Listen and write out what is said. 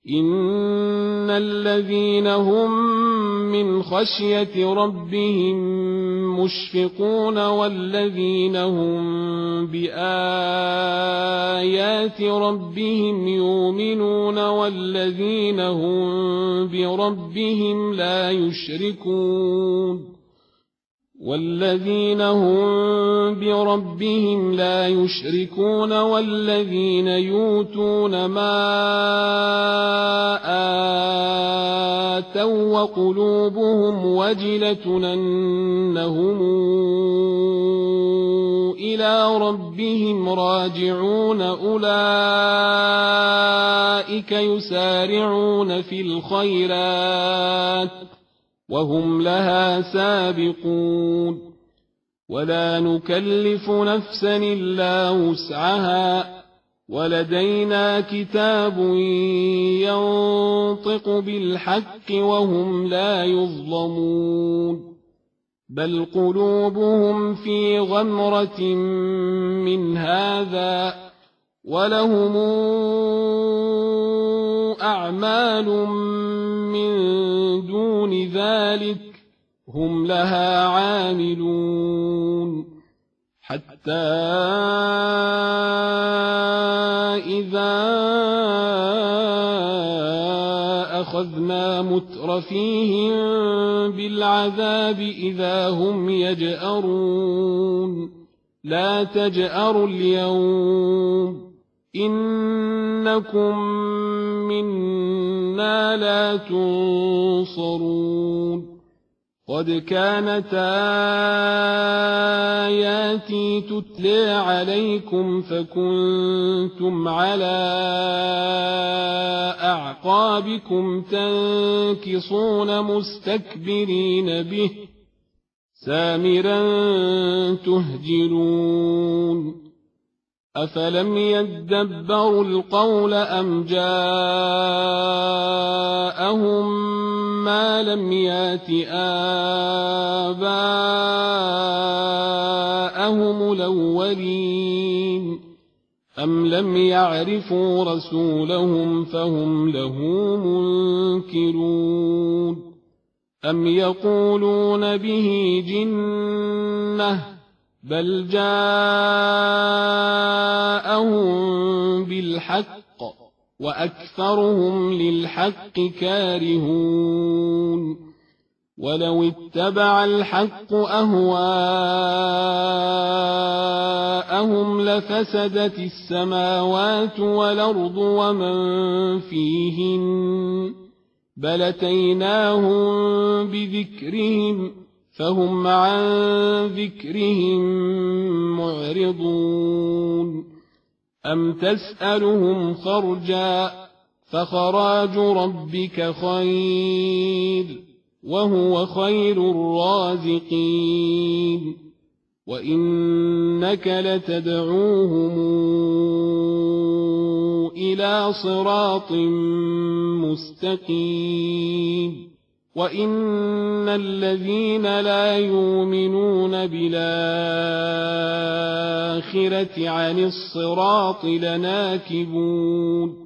إن الذين هم من خشية ربهم مشفقون والذين هم بآيات ربهم يؤمنون والذين هم بربهم لا يشركون والذين يؤتون ما آتوا وقلوبهم وجلة أنهم إلى ربهم راجعون أولئك يسارعون في الخيرات وهم لها سابقون ولا نكلف نفسا إلا وسعها ولدينا كتاب ينطق بالحق وهم لا يظلمون بل قلوبهم في غمرة من هذا ولهم أعمال من دون ذلك هم لها عاملون حتى إذا أخذنا مترفيهم بالعذاب إذا هم يجأرون لا تجأروا اليوم إنكم منا لا تنصرون قد كانت آياتي تتلى عليكم فكنتم على أعقابكم تنكصون مستكبرين به سامرا تهجرون أفلم يدبروا القول أم جاءهم ما لم يات آباءهم الأولين أم لم يعرفوا رسولهم فهم له منكرون أم يقولون به جنة بل جاءهم بالحق وأكثرهم للحق كارهون ولو اتبع الحق أهواءهم لفسدت السماوات والأرض ومن فيهن بل أتيناهم بذكرهم فهم عن ذكرهم معرضون أم تسألهم خرجا فخراج ربك خير وهو خير الرازقين وإنك لتدعوهم إلى صراط مستقيم وإن الذين لا يؤمنون بالآخرة عن الصراط لناكبون